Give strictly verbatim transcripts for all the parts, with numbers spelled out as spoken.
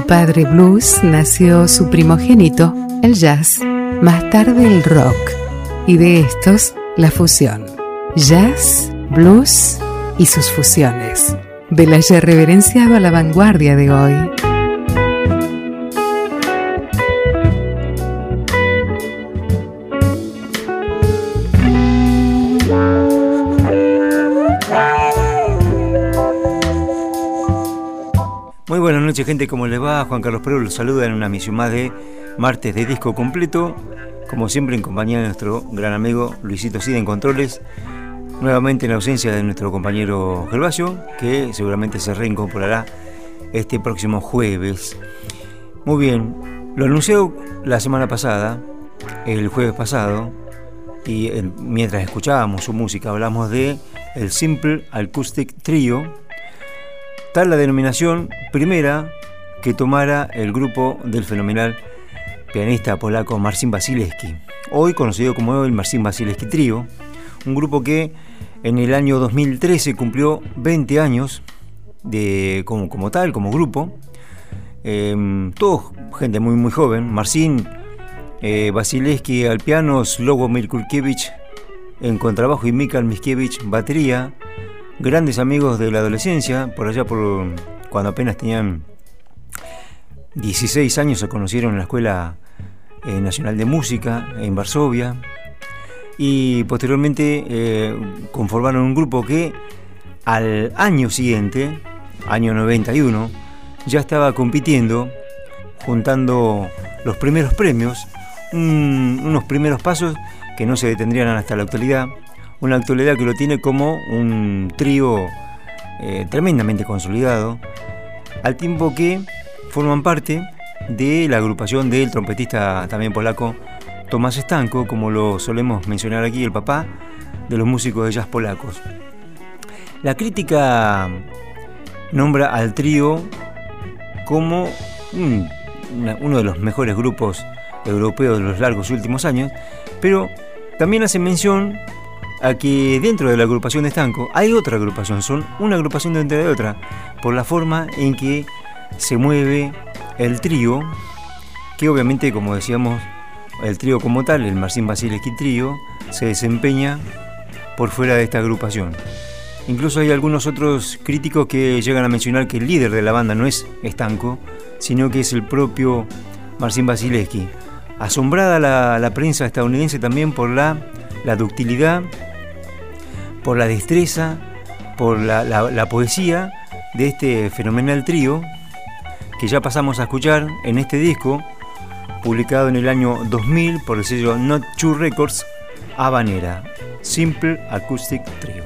padre blues nació su primogénito, el jazz, más tarde el rock, y de estos la fusión. Jazz, blues y sus fusiones. Velázquez reverenciado a la vanguardia de hoy. Muy buenas noches, gente, ¿cómo les va? Juan Carlos Preu los saluda en una emisión más de Martes de Disco Completo, como siempre en compañía de nuestro gran amigo Luisito Cida en Controles, nuevamente en la ausencia de nuestro compañero Gervasio, que seguramente se reincorporará este próximo jueves. Muy bien, lo anuncié la semana pasada, el jueves pasado, y el, mientras escuchábamos su música hablamos de el Simple Acoustic Trio, tal la denominación primera que tomara el grupo del fenomenal pianista polaco Marcin Wasilewski, hoy conocido como el Marcin Wasilewski Trio, un grupo que en el año dos mil trece cumplió veinte años de, como, como tal, como grupo, eh, todos gente muy muy joven. Marcin eh, Wasilewski al piano, Sławomir Kurkiewicz en contrabajo y Michał Mickiewicz batería, grandes amigos de la adolescencia, por allá por cuando apenas tenían dieciséis años se conocieron en la Escuela eh, Nacional de Música en Varsovia y posteriormente eh, conformaron un grupo que al año siguiente, año noventa y uno, ya estaba compitiendo, juntando los primeros premios, un, unos primeros pasos que no se detendrían hasta la actualidad, una actualidad que lo tiene como un trío eh, tremendamente consolidado, al tiempo que forman parte de la agrupación del trompetista también polaco Tomasz Stanko, como lo solemos mencionar aquí, el papá de los músicos de jazz polacos. La crítica nombra al trío como un, una, uno de los mejores grupos europeos de los largos últimos años, pero también hace mención a que dentro de la agrupación de Stanko hay otra agrupación, son una agrupación dentro de otra, por la forma en que se mueve el trío, que obviamente, como decíamos, el trío como tal, el Marcin Wasilewski Trío, se desempeña por fuera de esta agrupación. Incluso hay algunos otros críticos que llegan a mencionar que el líder de la banda no es Stanko, sino que es el propio Marcin Wasilewski. Asombrada la, la prensa estadounidense también por la, la ductilidad, por la destreza, por la, la, la poesía de este fenomenal trío que ya pasamos a escuchar en este disco publicado en el año dos mil por el sello Not True Records, Habanera, Simple Acoustic Trio.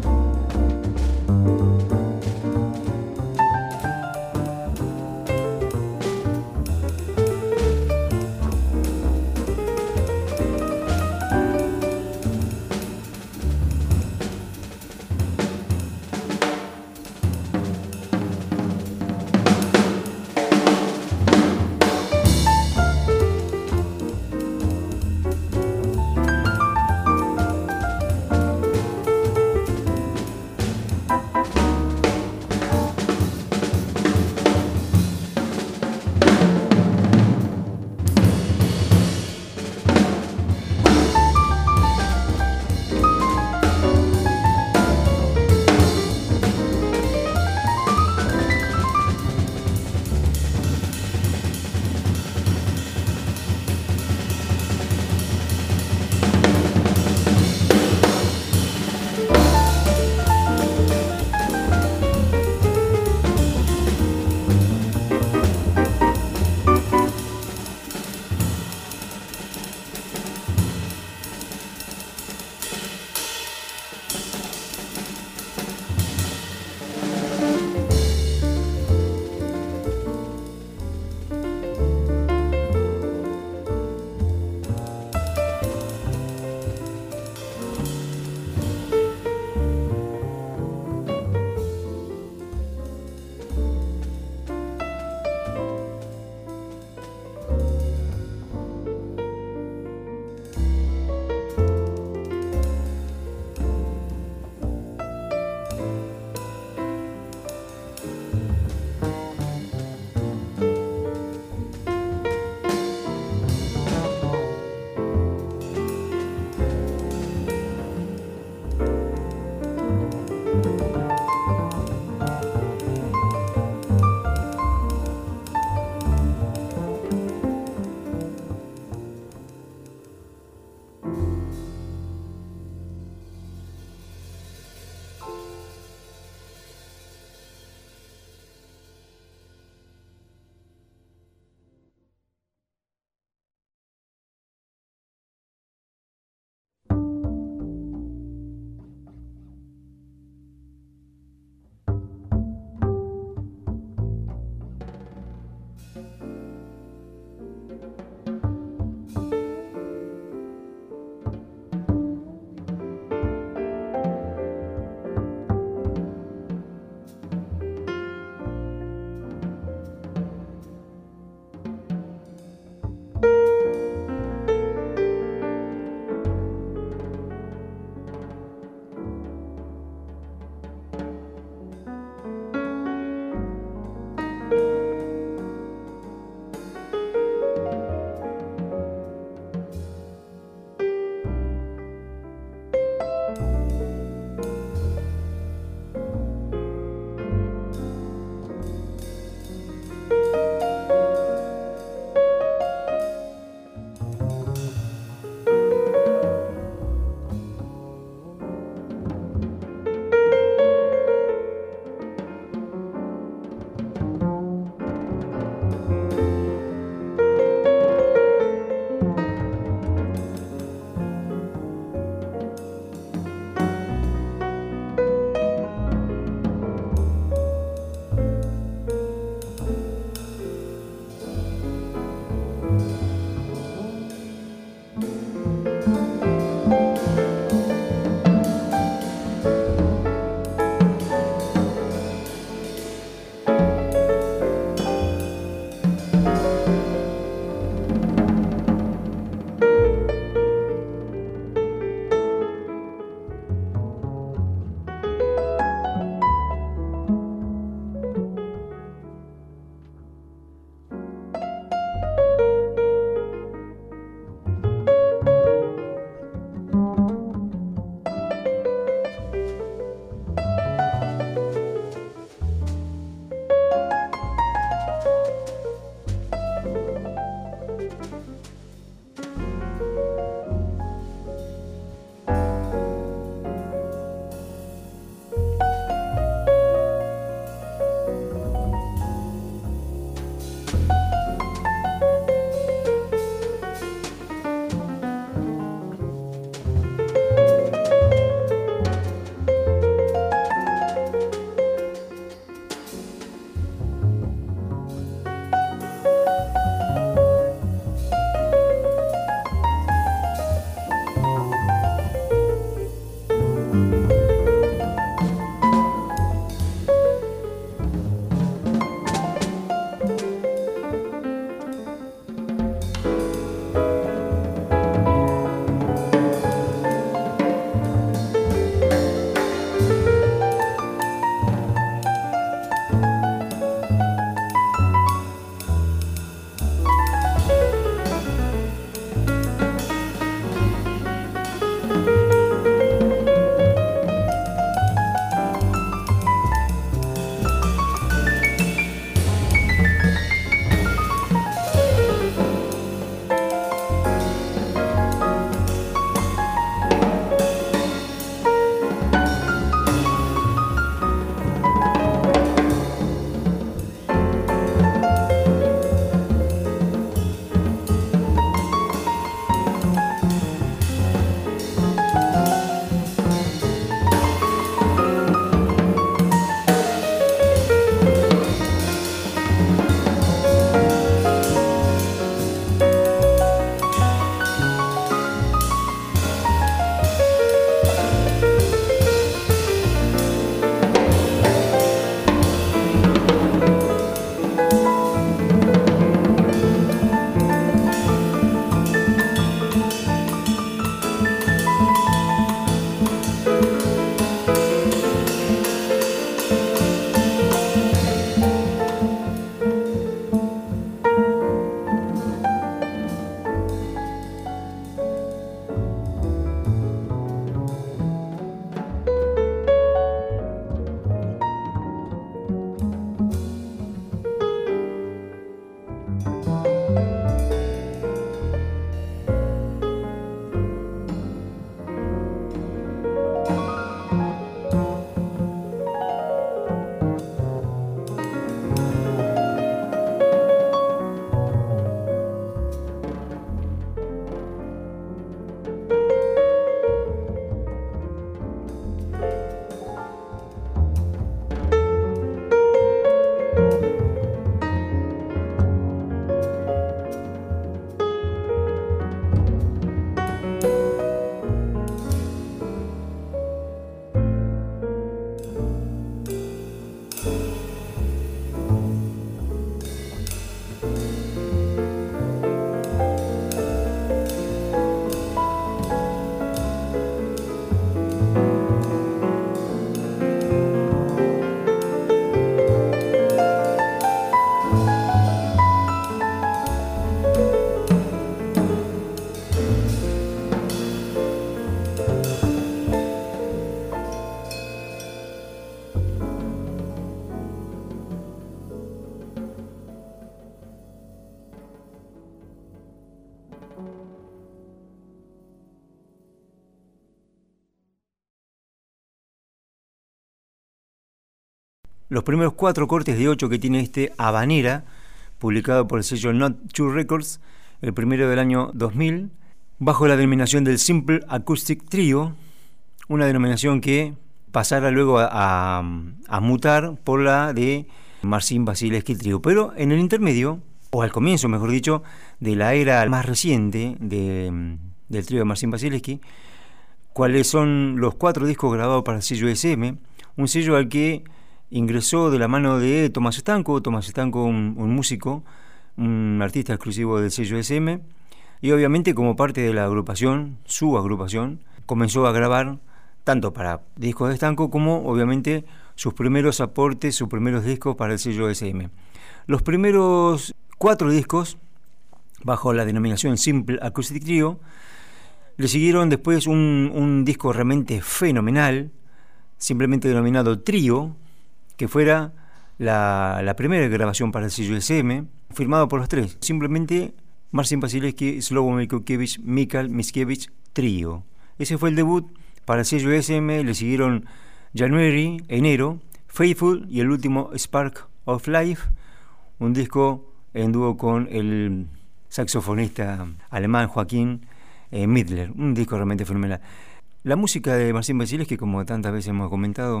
los primeros cuatro cortes de ocho que tiene este Habanera, publicado por el sello Not Two Records, el primero del año dos mil, bajo la denominación del Simple Acoustic Trio, una denominación que pasara luego a, a, a mutar por la de Marcin Vasilevski Trio. Pero en el intermedio, o al comienzo, mejor dicho, de la era más reciente de, del trío de Marcin Vasilevski, cuáles son los cuatro discos grabados para el sello E S M, un sello al que ingresó de la mano de Tomás Stanko, Tomás Stanko, un, un músico, un artista exclusivo del sello E S M, y obviamente como parte de la agrupación, su agrupación, comenzó a grabar tanto para discos de Stanko como obviamente sus primeros aportes, sus primeros discos para el sello E S M. Los primeros cuatro discos, bajo la denominación Simple Acoustic Trio, le siguieron después un, un disco realmente fenomenal, simplemente denominado Trío, que fuera la, la primera grabación para el sello E S M, firmado por los tres, simplemente Marcin Vasilevski, Slobodan Mikulkiewicz, Michal Mickiewicz Trío. Ese fue el debut para el sello E S M. Le siguieron January, enero, Faithful y el último Spark of Life, un disco en dúo con el saxofonista alemán Joaquín eh, Midler, un disco realmente fenomenal. La música de Marcin Vasilevski, como tantas veces hemos comentado,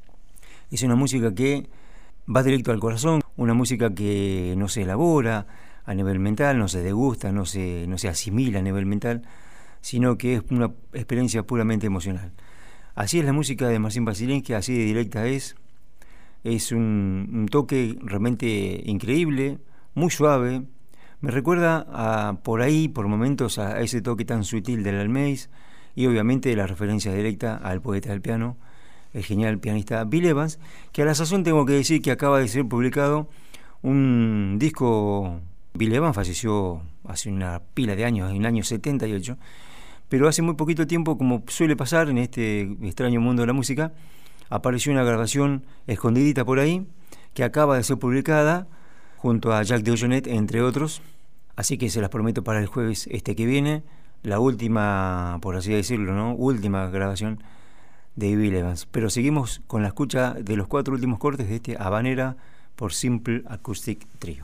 es una música que va directo al corazón, una música que no se elabora a nivel mental, no se degusta, no se, no se asimila a nivel mental, sino que es una experiencia puramente emocional. Así es la música de Marcin Vasilevski, así de directa es. Es un, un toque realmente increíble, muy suave. Me recuerda a, por ahí, por momentos, a ese toque tan sutil del Almeiz, y obviamente la referencia directa al poeta del piano, el genial pianista Bill Evans, que a la sazón tengo que decir que acaba de ser publicado un disco. Bill Evans falleció hace una pila de años, en el año setenta y ocho, pero hace muy poquito tiempo, como suele pasar en este extraño mundo de la música, apareció una grabación escondidita por ahí, que acaba de ser publicada, junto a Jack DeJohnette, entre otros, así que se las prometo para el jueves este que viene, la última, por así decirlo, ¿no? Última grabación de Bill Evans. Pero seguimos con la escucha de los cuatro últimos cortes de este Habanera por Simple Acoustic Trio.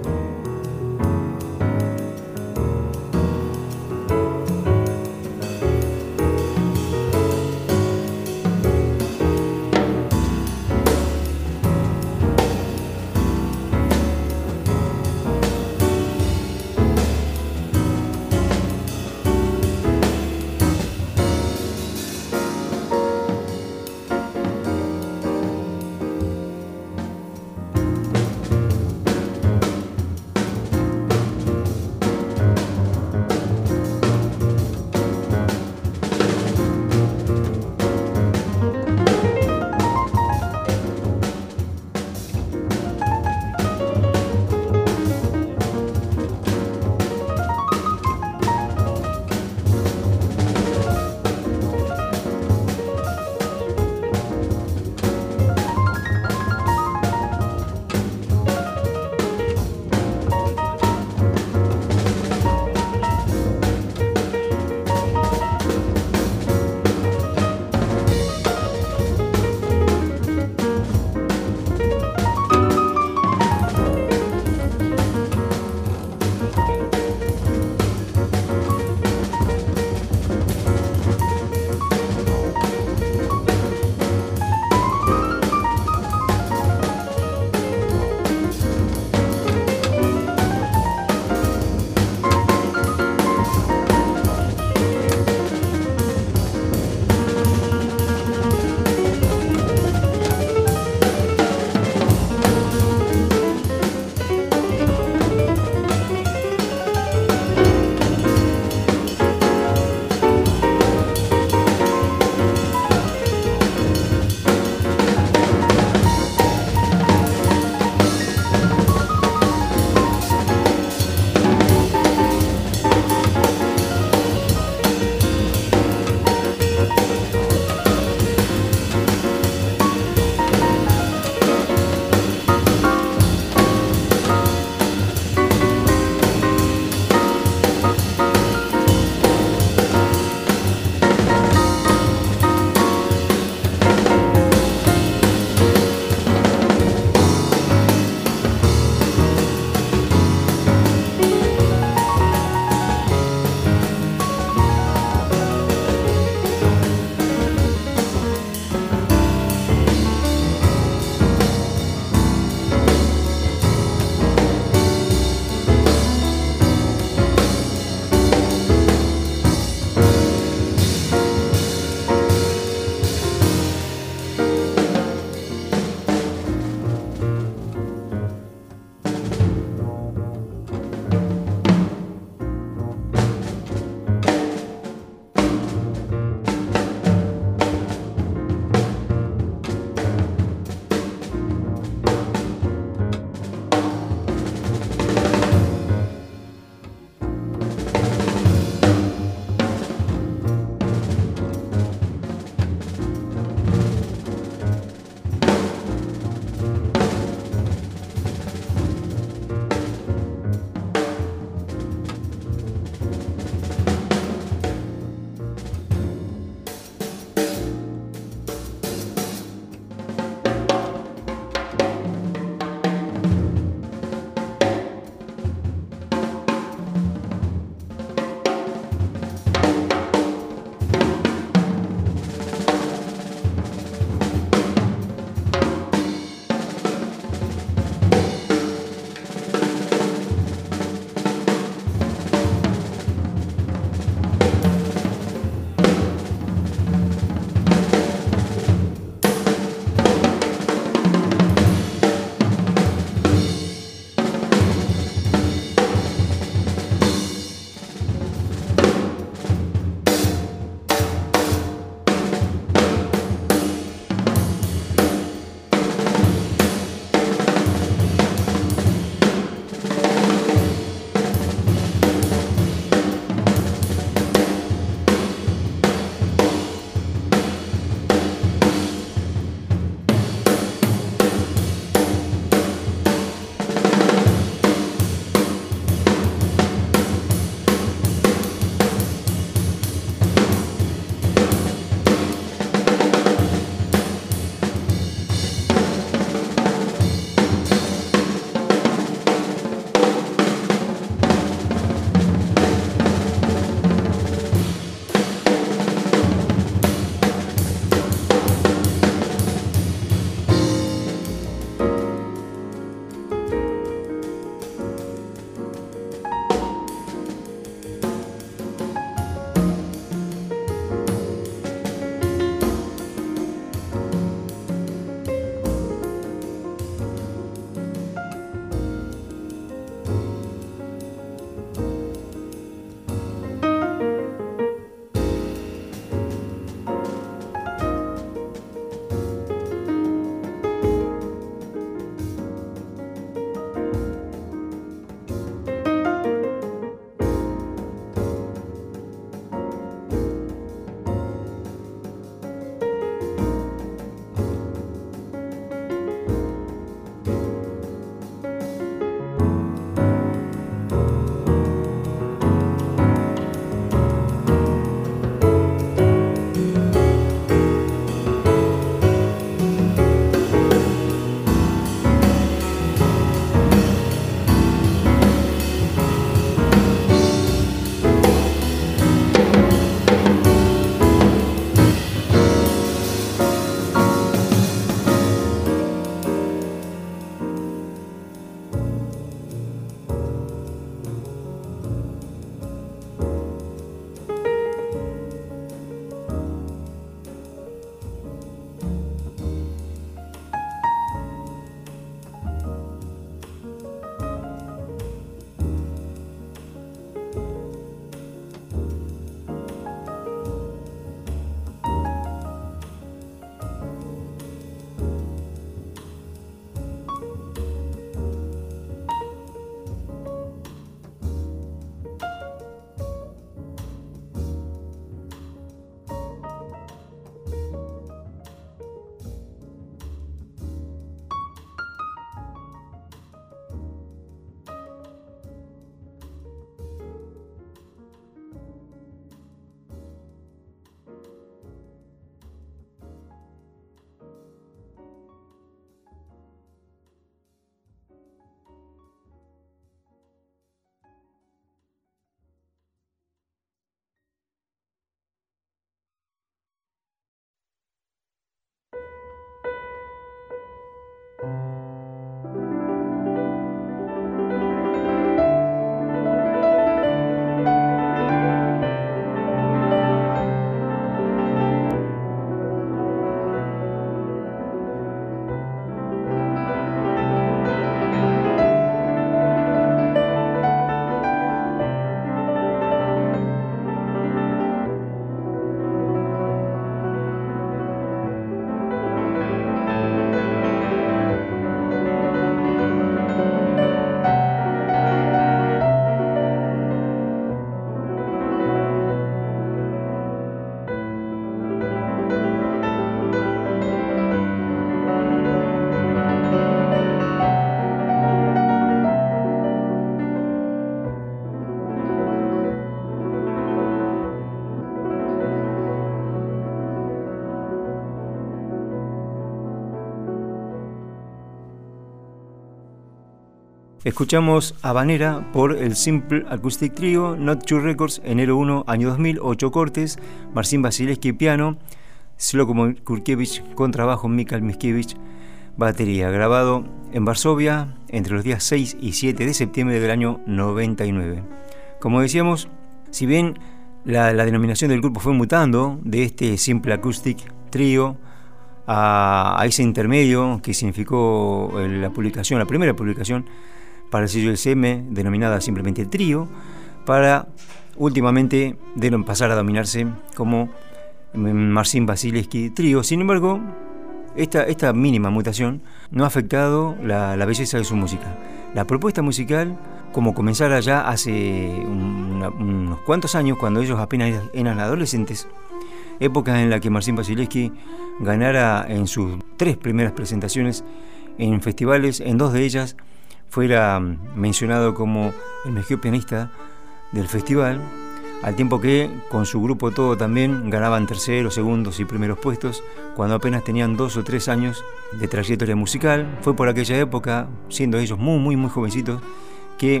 Escuchamos Habanera por el Simple Acoustic Trio, Not Two Records, enero uno, año dos mil, ocho cortes, Marcin Basilewski piano, Sloko Kurkiewicz contrabajo, Mikhail Mickiewicz batería, grabado en Varsovia entre los días seis y siete de septiembre del año noventa y nueve. Como decíamos, si bien la, la denominación del grupo fue mutando de este Simple Acoustic Trio a, a ese intermedio que significó la publicación, la primera publicación para el sello L C M, denominada simplemente Trío, para últimamente de pasar a dominarse como Marcin Basilewski Trío. Sin embargo, esta, esta mínima mutación no ha afectado la, la belleza de su música. La propuesta musical, como comenzara ya hace una, unos cuantos años, cuando ellos apenas eran adolescentes, época en la que Marcin Basilewski ganara en sus tres primeras presentaciones en festivales, en dos de ellas fuera mencionado como el mejor pianista del festival, al tiempo que con su grupo todo también ganaban terceros, segundos y primeros puestos cuando apenas tenían dos o tres años de trayectoria musical. Fue por aquella época, siendo ellos muy muy muy jovencitos, que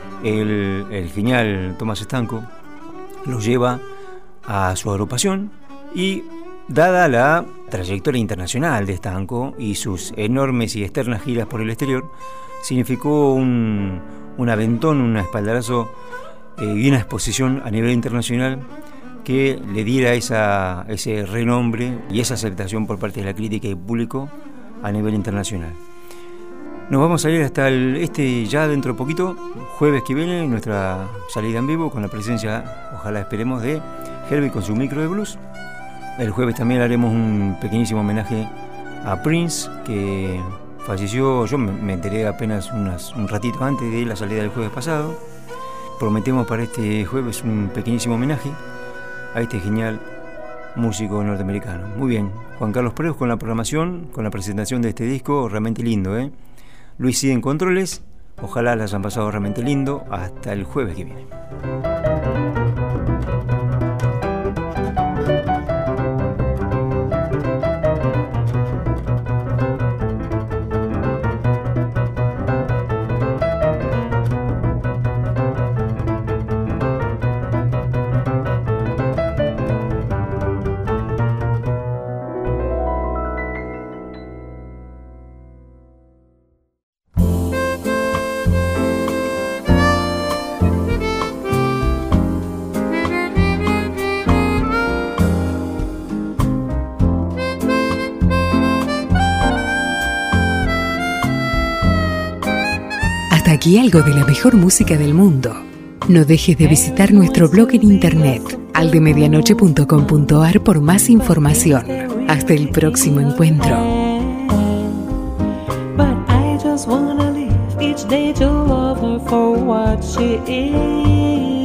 el, el genial Tomás Stanko los lleva a su agrupación, y dada la trayectoria internacional de Stanko y sus enormes y externas giras por el exterior, significó un, un aventón, un espaldarazo eh, y una exposición a nivel internacional que le diera esa, ese renombre y esa aceptación por parte de la crítica y público a nivel internacional. Nos vamos a ir hasta el, este ya dentro de poquito, jueves que viene, nuestra salida en vivo con la presencia, ojalá esperemos, de Herbie con su micro de blues. El jueves también haremos un pequeñísimo homenaje a Prince, que falleció, yo me enteré apenas unas, un ratito antes de la salida del jueves pasado. Prometemos para este jueves un pequeñísimo homenaje a este genial músico norteamericano. Muy bien, Juan Carlos Preus con la programación, con la presentación de este disco, realmente lindo, ¿eh? Luis Cid en controles, ojalá las hayan pasado realmente lindo. Hasta el jueves que viene. Aquí algo de la mejor música del mundo. No dejes de visitar nuestro blog en internet aldemedianoche punto com punto ar por más información. Hasta el próximo encuentro. But I just wanna live each day to love her for what she is.